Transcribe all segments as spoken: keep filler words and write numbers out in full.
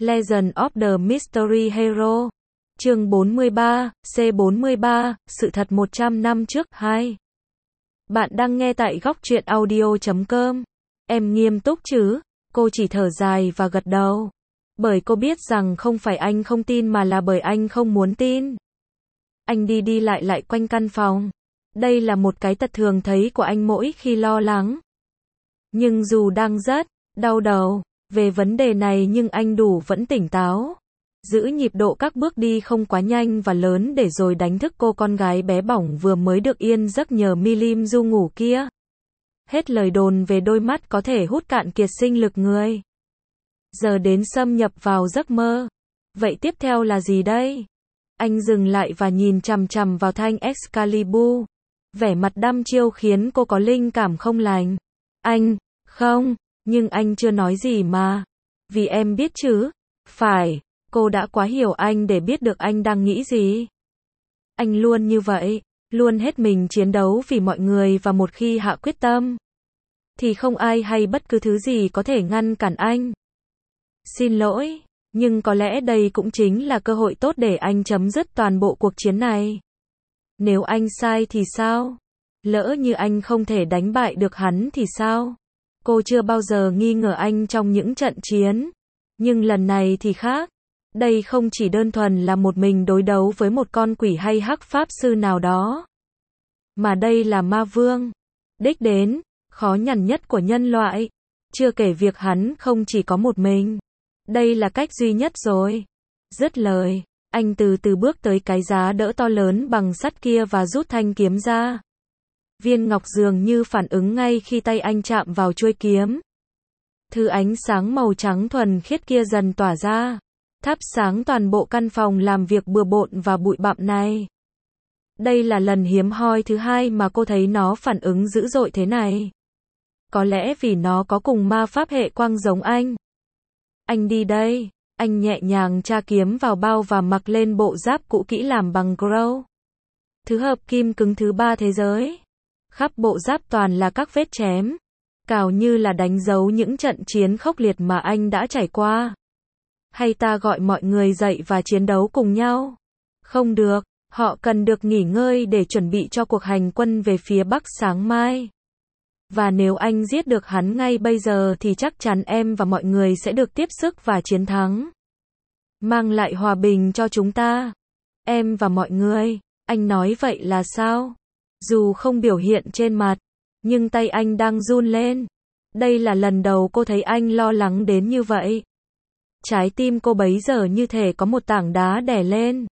Legend of the Mystery Hero. Chương bốn mươi ba, C bốn mươi ba, sự thật một trăm năm trước, hai. Bạn đang nghe tại góc truyện audio chấm com. Em nghiêm túc chứ? Cô chỉ thở dài và gật đầu. Bởi cô biết rằng không phải anh không tin mà là bởi anh không muốn tin. Anh đi đi lại lại quanh căn phòng. Đây là một cái tật thường thấy của anh mỗi khi lo lắng. Nhưng dù đang rất đau đầu về vấn đề này nhưng anh đủ vẫn tỉnh táo. Giữ nhịp độ các bước đi không quá nhanh và lớn để rồi đánh thức cô con gái bé bỏng vừa mới được yên giấc nhờ mi lim du ngủ kia. Hết lời đồn về đôi mắt có thể hút cạn kiệt sinh lực người. Giờ đến xâm nhập vào giấc mơ. Vậy tiếp theo là gì đây? Anh dừng lại và nhìn chằm chằm vào thanh Excalibur. Vẻ mặt đăm chiêu khiến cô có linh cảm không lành. Anh, không, nhưng anh chưa nói gì mà. Vì em biết chứ. Phải, cô đã quá hiểu anh để biết được anh đang nghĩ gì. Anh luôn như vậy, luôn hết mình chiến đấu vì mọi người và một khi hạ quyết tâm, thì không ai hay bất cứ thứ gì có thể ngăn cản anh. Xin lỗi, nhưng có lẽ đây cũng chính là cơ hội tốt để anh chấm dứt toàn bộ cuộc chiến này. Nếu anh sai thì sao? Lỡ như anh không thể đánh bại được hắn thì sao? Cô chưa bao giờ nghi ngờ anh trong những trận chiến. Nhưng lần này thì khác. Đây không chỉ đơn thuần là một mình đối đấu với một con quỷ hay hắc pháp sư nào đó. Mà đây là ma vương. Đích đến, khó nhằn nhất của nhân loại. Chưa kể việc hắn không chỉ có một mình. Đây là cách duy nhất rồi. Dứt lời, anh từ từ bước tới cái giá đỡ to lớn bằng sắt kia và rút thanh kiếm ra. Viên ngọc dường như phản ứng ngay khi tay anh chạm vào chuôi kiếm. Thứ ánh sáng màu trắng thuần khiết kia dần tỏa ra, thắp sáng toàn bộ căn phòng làm việc bừa bộn và bụi bặm này. Đây là lần hiếm hoi thứ hai mà cô thấy nó phản ứng dữ dội thế này. Có lẽ vì nó có cùng ma pháp hệ quang giống anh. Anh đi đây. Anh nhẹ nhàng tra kiếm vào bao và mặc lên bộ giáp cũ kỹ làm bằng Grow. Thứ hợp kim cứng thứ ba thế giới. Khắp bộ giáp toàn là các vết chém, cào như là đánh dấu những trận chiến khốc liệt mà anh đã trải qua. Hay ta gọi mọi người dậy và chiến đấu cùng nhau? Không được, họ cần được nghỉ ngơi để chuẩn bị cho cuộc hành quân về phía Bắc sáng mai. Và nếu anh giết được hắn ngay bây giờ thì chắc chắn em và mọi người sẽ được tiếp sức và chiến thắng. Mang lại hòa bình cho chúng ta. Em và mọi người. Anh nói vậy là sao? Dù không biểu hiện trên mặt, nhưng tay anh đang run lên. Đây là lần đầu cô thấy anh lo lắng đến như vậy. Trái tim cô bấy giờ như thể có một tảng đá đè lên.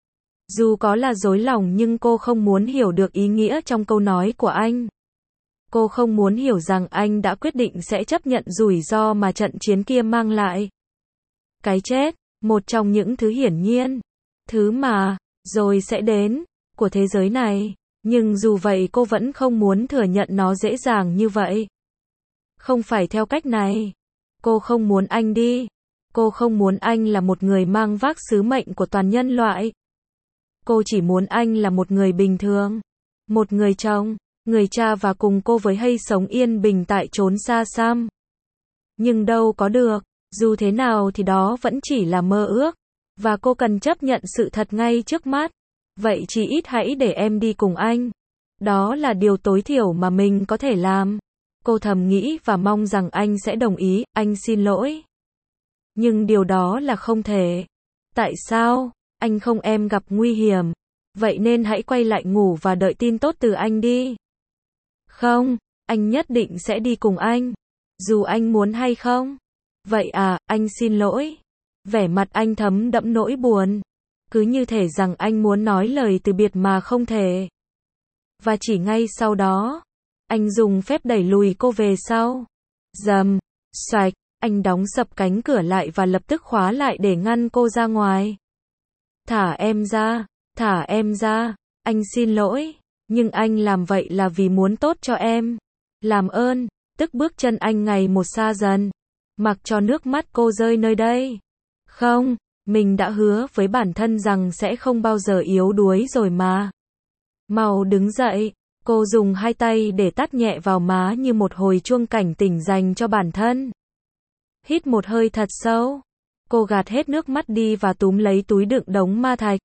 Dù có là dối lòng nhưng cô không muốn hiểu được ý nghĩa trong câu nói của anh. Cô không muốn hiểu rằng anh đã quyết định sẽ chấp nhận rủi ro mà trận chiến kia mang lại. Cái chết, một trong những thứ hiển nhiên, thứ mà, rồi sẽ đến, của thế giới này. Nhưng dù vậy cô vẫn không muốn thừa nhận nó dễ dàng như vậy. Không phải theo cách này. Cô không muốn anh đi. Cô không muốn anh là một người mang vác sứ mệnh của toàn nhân loại. Cô chỉ muốn anh là một người bình thường. Một người chồng, người cha và cùng cô với hay sống yên bình tại chốn xa xăm. Nhưng đâu có được, dù thế nào thì đó vẫn chỉ là mơ ước. Và cô cần chấp nhận sự thật ngay trước mắt. Vậy chỉ ít hãy để em đi cùng anh. Đó là điều tối thiểu mà mình có thể làm. Cô thầm nghĩ và mong rằng anh sẽ đồng ý. Anh xin lỗi. Nhưng điều đó là không thể. Tại sao? Anh không em gặp nguy hiểm. Vậy nên hãy quay lại ngủ và đợi tin tốt từ anh đi. Không, anh nhất định sẽ đi cùng anh. Dù anh muốn hay không. Vậy à, anh xin lỗi. Vẻ mặt anh thấm đẫm nỗi buồn. Cứ như thể rằng anh muốn nói lời từ biệt mà không thể. Và chỉ ngay sau đó, anh dùng phép đẩy lùi cô về sau. Dầm, xoạch, anh đóng sập cánh cửa lại và lập tức khóa lại để ngăn cô ra ngoài. Thả em ra, thả em ra, anh xin lỗi, nhưng anh làm vậy là vì muốn tốt cho em. Làm ơn, tức bước chân anh ngày một xa dần. Mặc cho nước mắt cô rơi nơi đây. Không. Mình đã hứa với bản thân rằng sẽ không bao giờ yếu đuối rồi mà. Mau đứng dậy. Cô dùng hai tay để tát nhẹ vào má như một hồi chuông cảnh tỉnh dành cho bản thân. Hít một hơi thật sâu. Cô gạt hết nước mắt đi và túm lấy túi đựng đống ma thạch.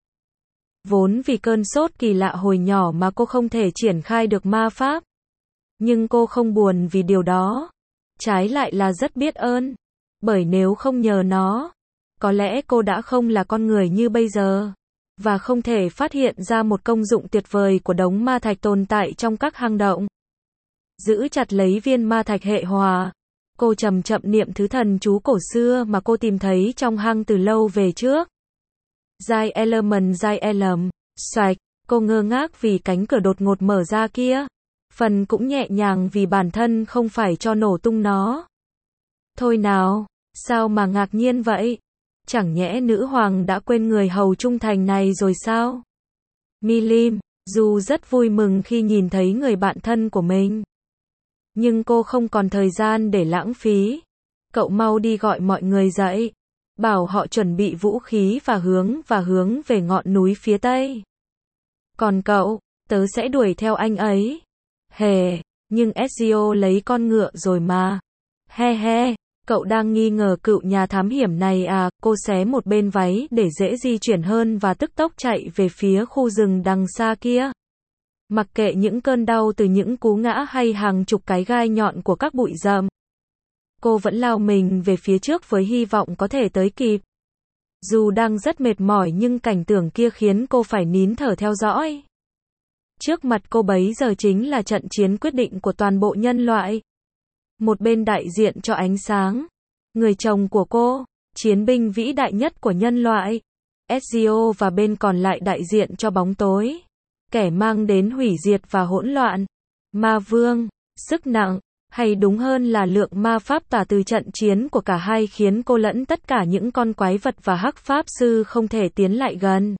Vốn vì cơn sốt kỳ lạ hồi nhỏ mà cô không thể triển khai được ma pháp. Nhưng cô không buồn vì điều đó. Trái lại là rất biết ơn. Bởi nếu không nhờ nó, có lẽ cô đã không là con người như bây giờ. Và không thể phát hiện ra một công dụng tuyệt vời của đống ma thạch tồn tại trong các hang động. Giữ chặt lấy viên ma thạch hệ hòa. Cô chậm chậm niệm thứ thần chú cổ xưa mà cô tìm thấy trong hang từ lâu về trước. Giai element giai element, xoạch, cô ngơ ngác vì cánh cửa đột ngột mở ra kia. Phần cũng nhẹ nhàng vì bản thân không phải cho nổ tung nó. Thôi nào, sao mà ngạc nhiên vậy? Chẳng nhẽ nữ hoàng đã quên người hầu trung thành này rồi sao? Milim, dù rất vui mừng khi nhìn thấy người bạn thân của mình. Nhưng cô không còn thời gian để lãng phí. Cậu mau đi gọi mọi người dậy. Bảo họ chuẩn bị vũ khí và hướng và hướng về ngọn núi phía tây. Còn cậu, tớ sẽ đuổi theo anh ấy. Hề, nhưng Ezio lấy con ngựa rồi mà. He he, cậu đang nghi ngờ cựu nhà thám hiểm này à? Cô xé một bên váy để dễ di chuyển hơn và tức tốc chạy về phía khu rừng đằng xa kia. Mặc kệ những cơn đau từ những cú ngã hay hàng chục cái gai nhọn của các bụi rậm. Cô vẫn lao mình về phía trước với hy vọng có thể tới kịp. Dù đang rất mệt mỏi nhưng cảnh tượng kia khiến cô phải nín thở theo dõi. Trước mặt cô bấy giờ chính là trận chiến quyết định của toàn bộ nhân loại. Một bên đại diện cho ánh sáng. Người chồng của cô, chiến binh vĩ đại nhất của nhân loại. Ezio, và bên còn lại đại diện cho bóng tối. Kẻ mang đến hủy diệt và hỗn loạn. Ma vương, sức nặng, hay đúng hơn là lượng ma pháp tả từ trận chiến của cả hai khiến cô lẫn tất cả những con quái vật và hắc pháp sư không thể tiến lại gần.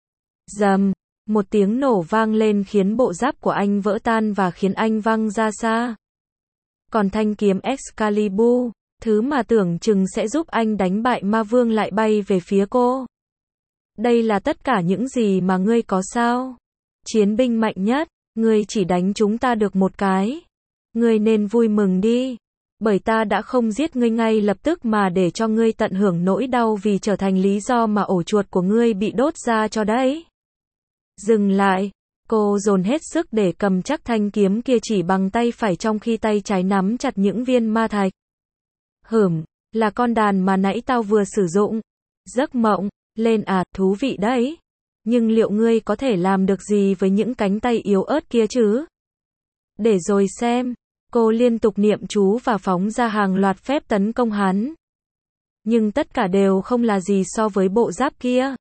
Rầm, một tiếng nổ vang lên khiến bộ giáp của anh vỡ tan và khiến anh văng ra xa. Còn thanh kiếm Excalibur, thứ mà tưởng chừng sẽ giúp anh đánh bại ma vương lại bay về phía cô. Đây là tất cả những gì mà ngươi có sao? Chiến binh mạnh nhất, ngươi chỉ đánh chúng ta được một cái. Ngươi nên vui mừng đi, bởi ta đã không giết ngươi ngay lập tức mà để cho ngươi tận hưởng nỗi đau vì trở thành lý do mà ổ chuột của ngươi bị đốt ra cho đấy. Dừng lại, cô dồn hết sức để cầm chắc thanh kiếm kia chỉ bằng tay phải trong khi tay trái nắm chặt những viên ma thạch. Hửm, là con đàn mà nãy tao vừa sử dụng. Giấc mộng, lên à, thú vị đấy. Nhưng liệu ngươi có thể làm được gì với những cánh tay yếu ớt kia chứ? Để rồi xem. Cô liên tục niệm chú và phóng ra hàng loạt phép tấn công hắn. Nhưng tất cả đều không là gì so với bộ giáp kia.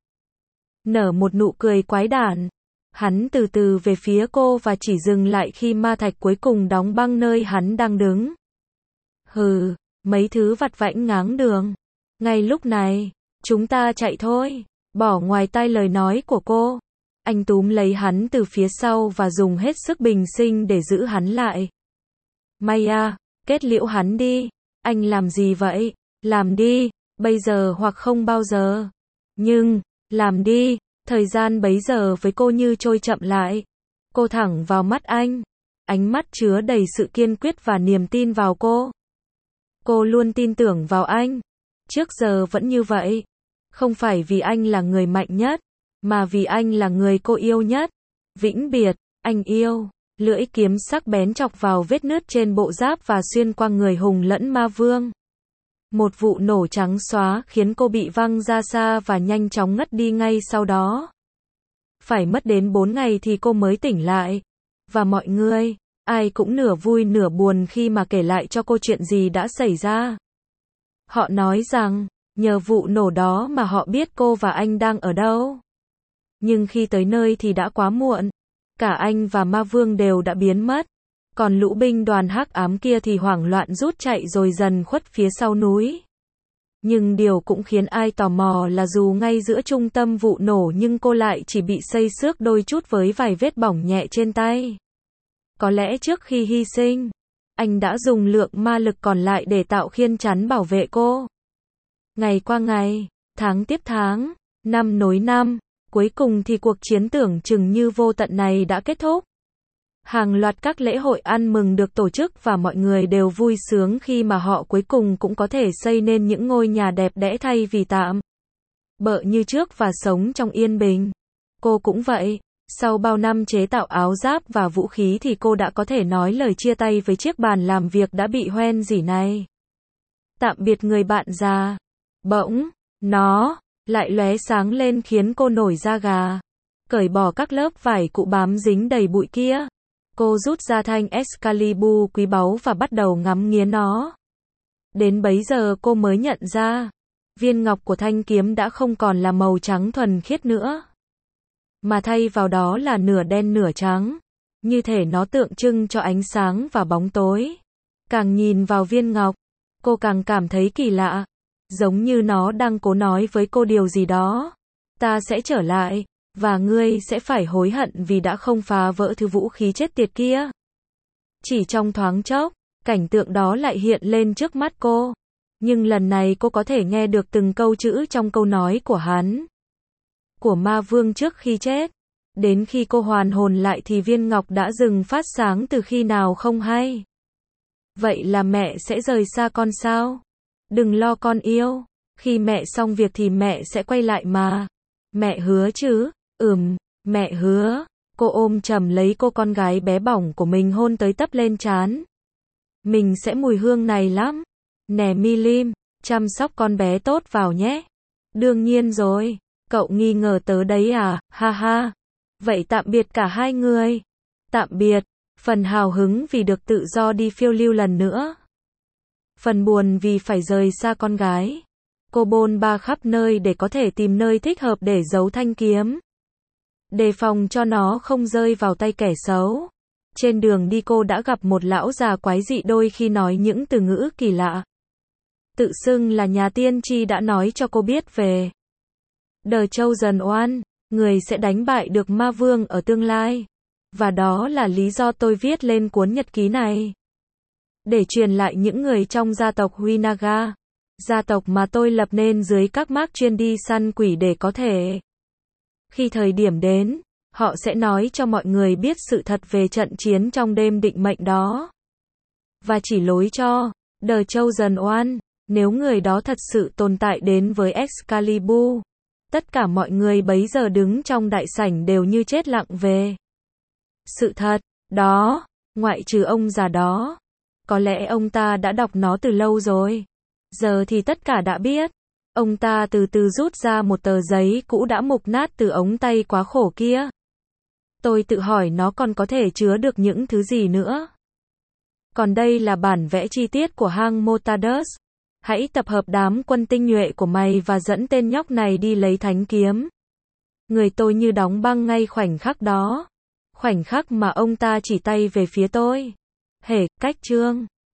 Nở một nụ cười quái đản. Hắn từ từ về phía cô và chỉ dừng lại khi ma thạch cuối cùng đóng băng nơi hắn đang đứng. Hừ, mấy thứ vặt vãnh ngáng đường. Ngay lúc này, chúng ta chạy thôi. Bỏ ngoài tai lời nói của cô. Anh túm lấy hắn từ phía sau và dùng hết sức bình sinh để giữ hắn lại. Maya, kết liễu hắn đi. Anh làm gì vậy? Làm đi, bây giờ hoặc không bao giờ. Nhưng, làm đi, thời gian bấy giờ với cô như trôi chậm lại. Cô thẳng vào mắt anh. Ánh mắt chứa đầy sự kiên quyết và niềm tin vào cô. Cô luôn tin tưởng vào anh. Trước giờ vẫn như vậy. Không phải vì anh là người mạnh nhất, mà vì anh là người cô yêu nhất. Vĩnh biệt, anh yêu. Lưỡi kiếm sắc bén chọc vào vết nứt trên bộ giáp và xuyên qua người hùng lẫn ma vương. Một vụ nổ trắng xóa khiến cô bị văng ra xa và nhanh chóng ngất đi ngay sau đó. Phải mất đến bốn ngày thì cô mới tỉnh lại. Và mọi người, ai cũng nửa vui nửa buồn khi mà kể lại cho cô chuyện gì đã xảy ra. Họ nói rằng, nhờ vụ nổ đó mà họ biết cô và anh đang ở đâu. Nhưng khi tới nơi thì đã quá muộn. Cả anh và ma vương đều đã biến mất. Còn lũ binh đoàn hắc ám kia thì hoảng loạn rút chạy rồi dần khuất phía sau núi. Nhưng điều cũng khiến ai tò mò là dù ngay giữa trung tâm vụ nổ nhưng cô lại chỉ bị xây xước đôi chút với vài vết bỏng nhẹ trên tay. Có lẽ trước khi hy sinh, anh đã dùng lượng ma lực còn lại để tạo khiên chắn bảo vệ cô. Ngày qua ngày, tháng tiếp tháng, năm nối năm, cuối cùng thì cuộc chiến tưởng chừng như vô tận này đã kết thúc. Hàng loạt các lễ hội ăn mừng được tổ chức và mọi người đều vui sướng khi mà họ cuối cùng cũng có thể xây nên những ngôi nhà đẹp đẽ thay vì tạm bợ như trước và sống trong yên bình. Cô cũng vậy. Sau bao năm chế tạo áo giáp và vũ khí thì cô đã có thể nói lời chia tay với chiếc bàn làm việc đã bị hoen rỉ này. Tạm biệt người bạn già. Bỗng, nó lại lóe sáng lên khiến cô nổi da gà. Cởi bỏ các lớp vải cụ bám dính đầy bụi kia. Cô rút ra thanh Excalibur quý báu và bắt đầu ngắm nghía nó. Đến bấy giờ cô mới nhận ra, viên ngọc của thanh kiếm đã không còn là màu trắng thuần khiết nữa, mà thay vào đó là nửa đen nửa trắng. Như thể nó tượng trưng cho ánh sáng và bóng tối. Càng nhìn vào viên ngọc, cô càng cảm thấy kỳ lạ. Giống như nó đang cố nói với cô điều gì đó. Ta sẽ trở lại, và ngươi sẽ phải hối hận vì đã không phá vỡ thứ vũ khí chết tiệt kia. Chỉ trong thoáng chốc, cảnh tượng đó lại hiện lên trước mắt cô. Nhưng lần này cô có thể nghe được từng câu chữ trong câu nói của hắn. Của ma vương trước khi chết. Đến khi cô hoàn hồn lại thì viên ngọc đã dừng phát sáng từ khi nào không hay. Vậy là mẹ sẽ rời xa con sao? Đừng lo con yêu. Khi mẹ xong việc thì mẹ sẽ quay lại mà. Mẹ hứa chứ? Ừm, mẹ hứa. Cô ôm chầm lấy cô con gái bé bỏng của mình hôn tới tấp lên trán. Mình sẽ mùi hương này lắm. Nè Mi-lim, chăm sóc con bé tốt vào nhé. Đương nhiên rồi. Cậu nghi ngờ tớ đấy à? Ha ha. Vậy tạm biệt cả hai người. Tạm biệt. Phần hào hứng vì được tự do đi phiêu lưu lần nữa. Phần buồn vì phải rời xa con gái. Cô bôn ba khắp nơi để có thể tìm nơi thích hợp để giấu thanh kiếm. Đề phòng cho nó không rơi vào tay kẻ xấu. Trên đường đi cô đã gặp một lão già quái dị đôi khi nói những từ ngữ kỳ lạ. Tự xưng là nhà tiên tri đã nói cho cô biết về The Chosen One, người sẽ đánh bại được ma vương ở tương lai. Và đó là lý do tôi viết lên cuốn nhật ký này. Để truyền lại những người trong gia tộc Huinaga. Gia tộc mà tôi lập nên dưới các mác chuyên đi săn quỷ để có thể. Khi thời điểm đến, họ sẽ nói cho mọi người biết sự thật về trận chiến trong đêm định mệnh đó. Và chỉ lối cho The Chosen One, nếu người đó thật sự tồn tại đến với Excalibur. Tất cả mọi người bấy giờ đứng trong đại sảnh đều như chết lặng về sự thật đó, ngoại trừ ông già đó. Có lẽ ông ta đã đọc nó từ lâu rồi. Giờ thì tất cả đã biết. Ông ta từ từ rút ra một tờ giấy cũ đã mục nát từ ống tay quá khổ kia. Tôi tự hỏi nó còn có thể chứa được những thứ gì nữa. Còn đây là bản vẽ chi tiết của hang Motardus. Hãy tập hợp đám quân tinh nhuệ của mày và dẫn tên nhóc này đi lấy thánh kiếm. Người tôi như đóng băng ngay khoảnh khắc đó. Khoảnh khắc mà ông ta chỉ tay về phía tôi. Hề, cách chương.